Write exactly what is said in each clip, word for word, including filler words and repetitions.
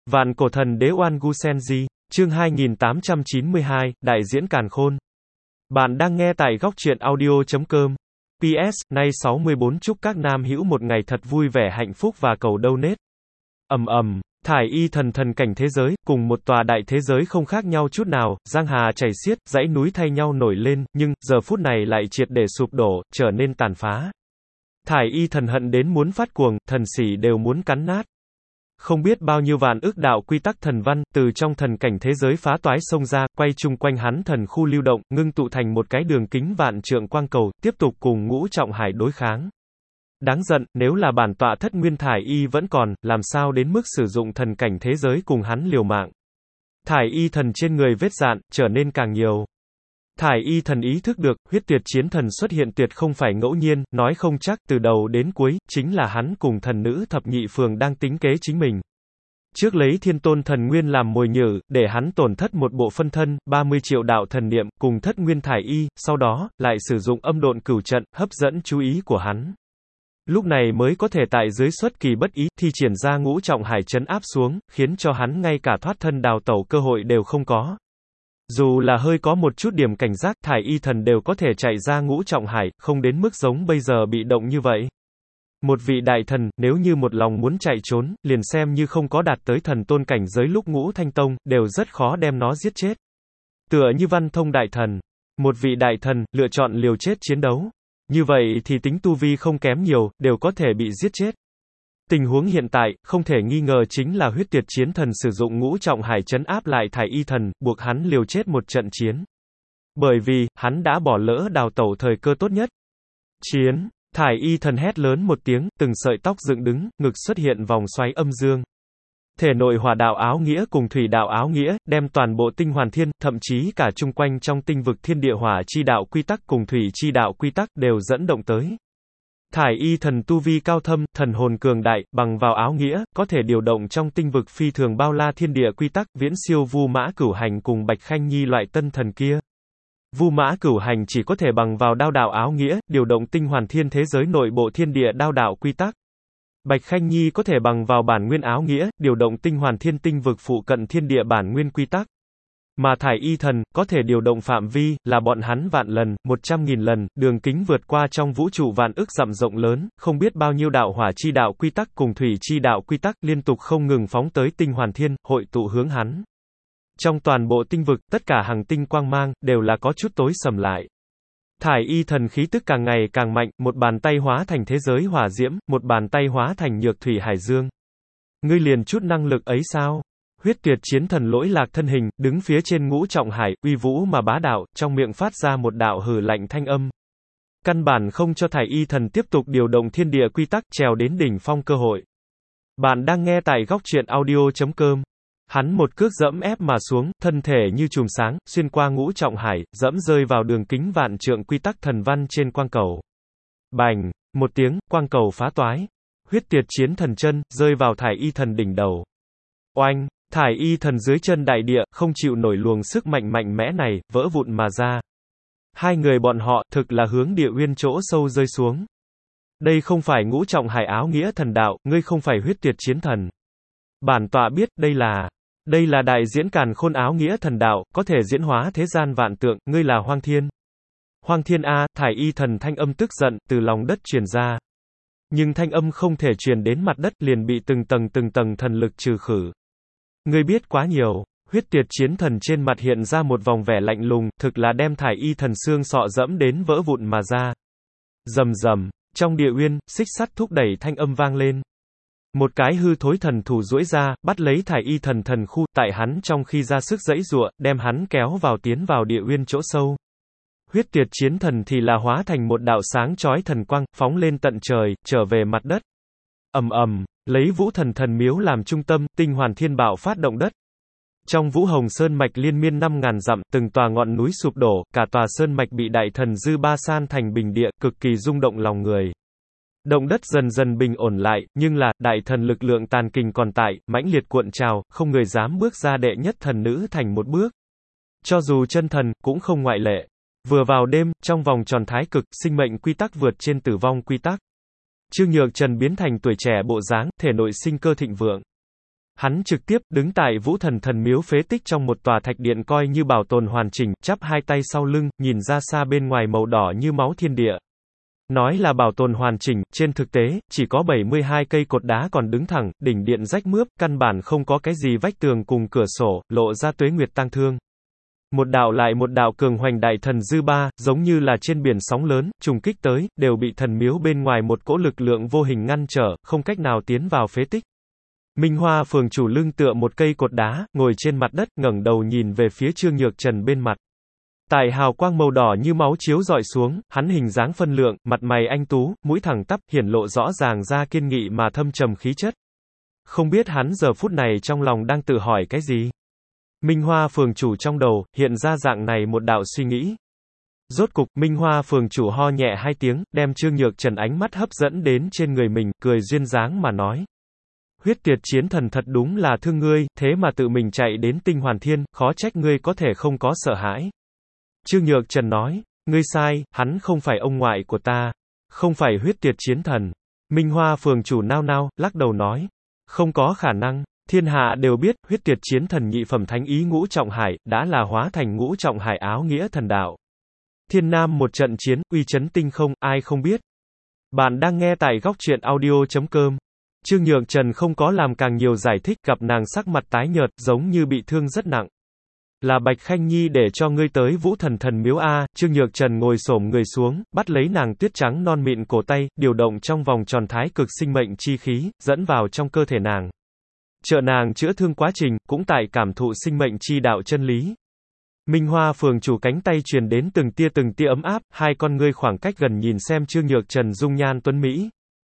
Vạn cổ thần đế Oan Gu Senji, chương hai nghìn tám trăm chín mươi hai, Đại diễn Càn Khôn. Bạn đang nghe tại góc truyện audio chấm com. pê ét, nay sáu mươi tư chúc các nam hữu một ngày thật vui vẻ hạnh phúc và cầu donate. Ầm ầm, thải y thần thần cảnh thế giới, cùng một tòa đại thế giới không khác nhau chút nào, giang hà chảy xiết, dãy núi thay nhau nổi lên, nhưng, giờ phút này lại triệt để sụp đổ, trở nên tàn phá. Thải y thần hận đến muốn phát cuồng, thần sĩ đều muốn cắn nát. Không biết bao nhiêu vạn ức đạo quy tắc thần văn, từ trong thần cảnh thế giới phá toái xông ra, quay chung quanh hắn thần khu lưu động, ngưng tụ thành một cái đường kính vạn trượng quang cầu, tiếp tục cùng ngũ trọng hải đối kháng. Đáng giận, nếu là bản tọa thất nguyên thải y vẫn còn, làm sao đến mức sử dụng thần cảnh thế giới cùng hắn liều mạng. Thải y thần trên người vết dạn, trở nên càng nhiều. Thải y thần ý thức được, huyết tuyệt chiến thần xuất hiện tuyệt không phải ngẫu nhiên, nói không chắc, từ đầu đến cuối, chính là hắn cùng thần nữ thập nhị phường đang tính kế chính mình. Trước lấy thiên tôn thần nguyên làm mồi nhử, để hắn tổn thất một bộ phân thân, ba mươi triệu đạo thần niệm, cùng thất nguyên thải y, sau đó, lại sử dụng âm độn cửu trận, hấp dẫn chú ý của hắn. Lúc này mới có thể tại dưới xuất kỳ bất ý, thi triển ra ngũ trọng hải trấn áp xuống, khiến cho hắn ngay cả thoát thân đào tẩu cơ hội đều không có. Dù là hơi có một chút điểm cảnh giác, thải y thần đều có thể chạy ra ngũ trọng hải, không đến mức giống bây giờ bị động như vậy. Một vị đại thần, nếu như một lòng muốn chạy trốn, liền xem như không có đạt tới thần tôn cảnh giới lúc ngũ thanh tông, đều rất khó đem nó giết chết. Tựa như Văn Thông đại thần. Một vị đại thần, lựa chọn liều chết chiến đấu. Như vậy thì tính tu vi không kém nhiều, đều có thể bị giết chết. Tình huống hiện tại, không thể nghi ngờ chính là huyết tuyệt chiến thần sử dụng ngũ trọng hải trấn áp lại thải y thần, buộc hắn liều chết một trận chiến. Bởi vì, hắn đã bỏ lỡ đào tẩu thời cơ tốt nhất. Chiến, thải y thần hét lớn một tiếng, từng sợi tóc dựng đứng, ngực xuất hiện vòng xoáy âm dương. Thể nội hỏa đạo áo nghĩa cùng thủy đạo áo nghĩa, đem toàn bộ tinh hoàn thiên, thậm chí cả chung quanh trong tinh vực thiên địa hỏa chi đạo quy tắc cùng thủy chi đạo quy tắc đều dẫn động tới. Thải y thần tu vi cao thâm, thần hồn cường đại, bằng vào áo nghĩa, có thể điều động trong tinh vực phi thường bao la thiên địa quy tắc, viễn siêu Vu Mã Cửu Hành cùng Bạch Khanh Nhi loại tân thần kia. Vu Mã Cửu Hành chỉ có thể bằng vào đao đạo áo nghĩa, điều động tinh hoàn thiên thế giới nội bộ thiên địa đao đạo quy tắc. Bạch Khanh Nhi có thể bằng vào bản nguyên áo nghĩa, điều động tinh hoàn thiên tinh vực phụ cận thiên địa bản nguyên quy tắc. Mà thải y thần, có thể điều động phạm vi, là bọn hắn vạn lần, một trăm nghìn lần, đường kính vượt qua trong vũ trụ vạn ức dặm rộng lớn, không biết bao nhiêu đạo hỏa chi đạo quy tắc cùng thủy chi đạo quy tắc liên tục không ngừng phóng tới tinh hoàn thiên, hội tụ hướng hắn. Trong toàn bộ tinh vực, tất cả hàng tinh quang mang, đều là có chút tối sầm lại. Thải y thần khí tức càng ngày càng mạnh, một bàn tay hóa thành thế giới hỏa diễm, một bàn tay hóa thành nhược thủy hải dương. Ngươi liền chút năng lực ấy sao? Huyết tuyệt chiến thần lỗi lạc thân hình, đứng phía trên ngũ trọng hải, uy vũ mà bá đạo, trong miệng phát ra một đạo hừ lạnh thanh âm. Căn bản không cho thải y thần tiếp tục điều động thiên địa quy tắc, trèo đến đỉnh phong cơ hội. Bạn đang nghe tại góc truyện audio chấm com. Hắn một cước dẫm ép mà xuống, thân thể như chùm sáng, xuyên qua ngũ trọng hải, dẫm rơi vào đường kính vạn trượng quy tắc thần văn trên quang cầu. Bành, một tiếng, quang cầu phá toái. Huyết tuyệt chiến thần chân, rơi vào thải y thần đỉnh đầu. Oanh, thải y thần dưới chân đại địa, không chịu nổi luồng sức mạnh mạnh mẽ này, vỡ vụn mà ra. Hai người bọn họ, thực là hướng địa uyên chỗ sâu rơi xuống. Đây không phải ngũ trọng hải áo nghĩa thần đạo, ngươi không phải huyết tuyệt chiến thần. Bản tọa biết, đây là... Đây là đại diễn càn khôn áo nghĩa thần đạo, có thể diễn hóa thế gian vạn tượng, ngươi là Hoang Thiên. Hoang Thiên A, thải y thần thanh âm tức giận, từ lòng đất truyền ra. Nhưng thanh âm không thể truyền đến mặt đất, liền bị từng tầng từng tầng thần lực trừ khử. Ngươi biết quá nhiều. Huyết tuyệt chiến thần trên mặt hiện ra một vòng vẻ lạnh lùng, thực là đem thải y thần xương sọ dẫm đến vỡ vụn mà ra. Rầm rầm, trong địa uyên, xích sắt thúc đẩy thanh âm vang lên. Một cái hư thối thần thủ duỗi ra, bắt lấy thải y thần thần khu, tại hắn trong khi ra sức giãy giụa, đem hắn kéo vào tiến vào địa uyên chỗ sâu. Huyết tuyệt chiến thần thì là hóa thành một đạo sáng chói thần quang, phóng lên tận trời, trở về mặt đất. Ầm ầm, lấy Vũ Thần thần miếu làm trung tâm, tinh hoàn thiên bạo phát động đất. Trong Vũ Hồng Sơn mạch liên miên năm ngàn dặm, từng tòa ngọn núi sụp đổ, cả tòa sơn mạch bị đại thần dư ba san thành bình địa, cực kỳ rung động lòng người. Động đất dần dần bình ổn lại, nhưng là, đại thần lực lượng tàn kình còn tại, mãnh liệt cuộn trào, không người dám bước ra đệ nhất thần nữ thành một bước. Cho dù chân thần, cũng không ngoại lệ. Vừa vào đêm, trong vòng tròn thái cực, sinh mệnh quy tắc vượt trên tử vong quy tắc. Trương Nhược Trần biến thành tuổi trẻ bộ dáng, thể nội sinh cơ thịnh vượng. Hắn trực tiếp, đứng tại Vũ Thần Thần Miếu phế tích trong một tòa thạch điện coi như bảo tồn hoàn chỉnh, chắp hai tay sau lưng, nhìn ra xa bên ngoài màu đỏ như máu thiên địa. Nói là bảo tồn hoàn chỉnh, trên thực tế, chỉ có bảy mươi hai cây cột đá còn đứng thẳng, đỉnh điện rách mướp, căn bản không có cái gì vách tường cùng cửa sổ, lộ ra tuế nguyệt tang thương. Một đạo lại một đạo cường hoành đại thần dư ba, giống như là trên biển sóng lớn, trùng kích tới, đều bị thần miếu bên ngoài một cỗ lực lượng vô hình ngăn trở, không cách nào tiến vào phế tích. Minh Hoa phường chủ lưng tựa một cây cột đá, ngồi trên mặt đất, ngẩng đầu nhìn về phía Trương Nhược Trần bên mặt. Tại hào quang màu đỏ như máu chiếu rọi xuống, hắn hình dáng phân lượng, mặt mày anh tú, mũi thẳng tắp, hiển lộ rõ ràng ra kiên nghị mà thâm trầm khí chất. Không biết hắn giờ phút này trong lòng đang tự hỏi cái gì? Minh Hoa phường chủ trong đầu, hiện ra dạng này một đạo suy nghĩ. Rốt cục, Minh Hoa phường chủ ho nhẹ hai tiếng, đem Trương Nhược Trần ánh mắt hấp dẫn đến trên người mình, cười duyên dáng mà nói. Huyết Tiệt Chiến Thần thật đúng là thương ngươi, thế mà tự mình chạy đến Tinh Hoàn Thiên, khó trách ngươi có thể không có sợ hãi. Trương Nhược Trần nói, ngươi sai, hắn không phải ông ngoại của ta, không phải Huyết Tiệt Chiến Thần. Minh Hoa phường chủ nao nao, lắc đầu nói, không có khả năng, thiên hạ đều biết, Huyết Tiệt Chiến Thần nhị phẩm thánh ý ngũ trọng hải, đã là hóa thành ngũ trọng hải áo nghĩa thần đạo. Thiên Nam một trận chiến, uy chấn tinh không, ai không biết. Bạn đang nghe tại góc truyện audio chấm com. Trương Nhược Trần không có làm càng nhiều giải thích, gặp nàng sắc mặt tái nhợt, giống như bị thương rất nặng. Là Bạch Khanh Nhi để cho ngươi tới Vũ Thần Thần Miếu a. Trương Nhược Trần ngồi xổm người xuống, bắt lấy nàng tuyết trắng non mịn cổ tay, điều động trong vòng tròn thái cực sinh mệnh chi khí, dẫn vào trong cơ thể nàng. Trợ nàng chữa thương quá trình, cũng tại cảm thụ sinh mệnh chi đạo chân lý. Minh Hoa phường chủ cánh tay truyền đến từng tia từng tia ấm áp, hai con ngươi khoảng cách gần nhìn xem Trương Nhược Trần dung nhan tuấn mỹ.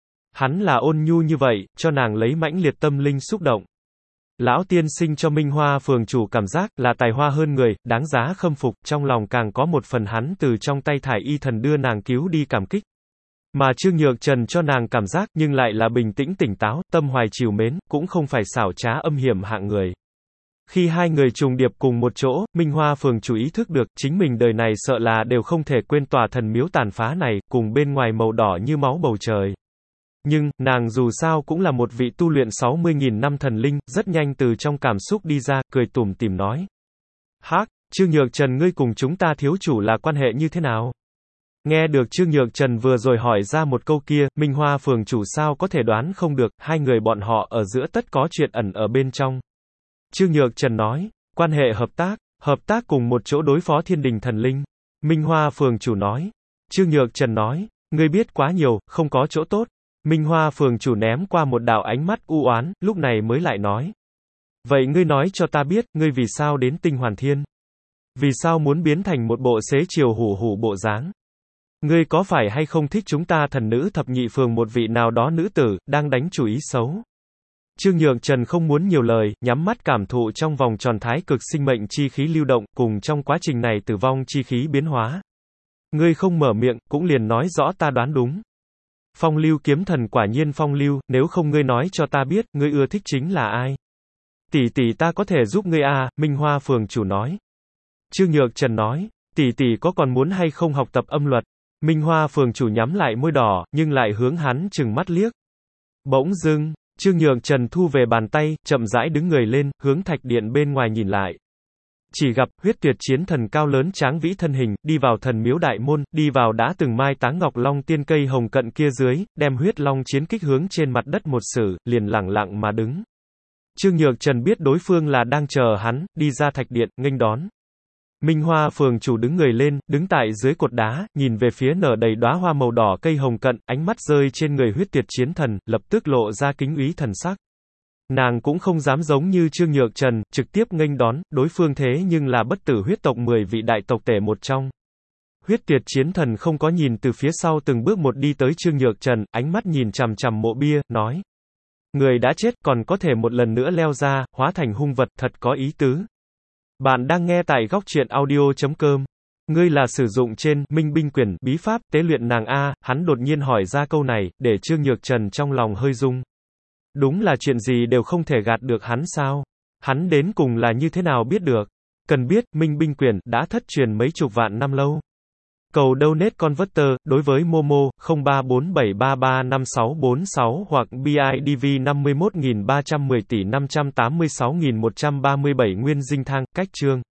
Hắn là ôn nhu như vậy, cho nàng lấy mãnh liệt tâm linh xúc động. Lão tiên sinh cho Minh Hoa phường chủ cảm giác là tài hoa hơn người, đáng giá khâm phục, trong lòng càng có một phần hắn từ trong tay thải y thần đưa nàng cứu đi cảm kích. Mà Trương Nhược Trần cho nàng cảm giác nhưng lại là bình tĩnh tỉnh táo, tâm hoài trìu mến, cũng không phải xảo trá âm hiểm hạng người. Khi hai người trùng điệp cùng một chỗ, Minh Hoa phường chủ ý thức được, chính mình đời này sợ là đều không thể quên tòa thần miếu tàn phá này, cùng bên ngoài màu đỏ như máu bầu trời. Nhưng, nàng dù sao cũng là một vị tu luyện sáu mươi nghìn năm thần linh, rất nhanh từ trong cảm xúc đi ra, cười tủm tỉm nói. Hắc, Trương Nhược Trần ngươi cùng chúng ta thiếu chủ là quan hệ như thế nào? Nghe được Trương Nhược Trần vừa rồi hỏi ra một câu kia, Minh Hoa phường chủ sao có thể đoán không được, hai người bọn họ ở giữa tất có chuyện ẩn ở bên trong. Trương Nhược Trần nói, quan hệ hợp tác, hợp tác cùng một chỗ đối phó thiên đình thần linh. Minh Hoa phường chủ nói. Trương Nhược Trần nói, ngươi biết quá nhiều, không có chỗ tốt. Minh Hoa phường chủ ném qua một đạo ánh mắt u oán, lúc này mới lại nói. Vậy ngươi nói cho ta biết, ngươi vì sao đến Tinh Hoàn Thiên? Vì sao muốn biến thành một bộ xế chiều hủ hủ bộ dáng? Ngươi có phải hay không thích chúng ta thần nữ thập nhị phường một vị nào đó nữ tử, đang đánh chủ ý xấu? Trương Nhược Trần không muốn nhiều lời, nhắm mắt cảm thụ trong vòng tròn thái cực sinh mệnh chi khí lưu động, cùng trong quá trình này tử vong chi khí biến hóa. Ngươi không mở miệng, cũng liền nói rõ ta đoán đúng. Phong lưu kiếm thần quả nhiên phong lưu, nếu không ngươi nói cho ta biết, ngươi ưa thích chính là ai? Tỷ tỷ ta có thể giúp ngươi à, Minh Hoa phường chủ nói. Trương Nhược Trần nói, tỷ tỷ có còn muốn hay không học tập âm luật? Minh Hoa phường chủ nhắm lại môi đỏ, nhưng lại hướng hắn trừng mắt liếc. Bỗng dưng, Trương Nhược Trần thu về bàn tay, chậm rãi đứng người lên, hướng thạch điện bên ngoài nhìn lại. Chỉ gặp, Huyết Tuyệt Chiến Thần cao lớn tráng vĩ thân hình, đi vào thần miếu đại môn, đi vào đã từng mai táng ngọc long tiên cây hồng cận kia dưới, đem huyết long chiến kích hướng trên mặt đất một sử, liền lẳng lặng mà đứng. Trương Nhược Trần biết đối phương là đang chờ hắn, đi ra thạch điện, nghênh đón. Minh Hoa phường chủ đứng người lên, đứng tại dưới cột đá, nhìn về phía nở đầy đóa hoa màu đỏ cây hồng cận, ánh mắt rơi trên người Huyết Tuyệt Chiến Thần, lập tức lộ ra kính úy thần sắc. Nàng cũng không dám giống như Trương Nhược Trần, trực tiếp nghênh đón, đối phương thế nhưng là bất tử huyết tộc mười vị đại tộc tể một trong. Huyết Tuyệt Chiến Thần không có nhìn từ phía sau từng bước một đi tới Trương Nhược Trần, ánh mắt nhìn chằm chằm mộ bia, nói. Người đã chết còn có thể một lần nữa leo ra, hóa thành hung vật, thật có ý tứ. Bạn đang nghe tại góc truyện audio chấm com. Ngươi là sử dụng trên Minh Binh Quyển bí pháp tế luyện nàng a, hắn đột nhiên hỏi ra câu này, để Trương Nhược Trần trong lòng hơi rung. Đúng là chuyện gì đều không thể gạt được hắn sao? Hắn đến cùng là như thế nào biết được? Cần biết, Minh Binh Quyển đã thất truyền mấy chục vạn năm lâu. Cầu Donate Converter, đối với Momo, không ba bốn bảy ba ba năm sáu bốn sáu hoặc bê i đê vê năm mươi mốt nghìn ba trăm mười tỷ năm trăm tám mươi sáu nghìn một trăm ba mươi bảy Nguyên Dinh Thang, Cách Chương.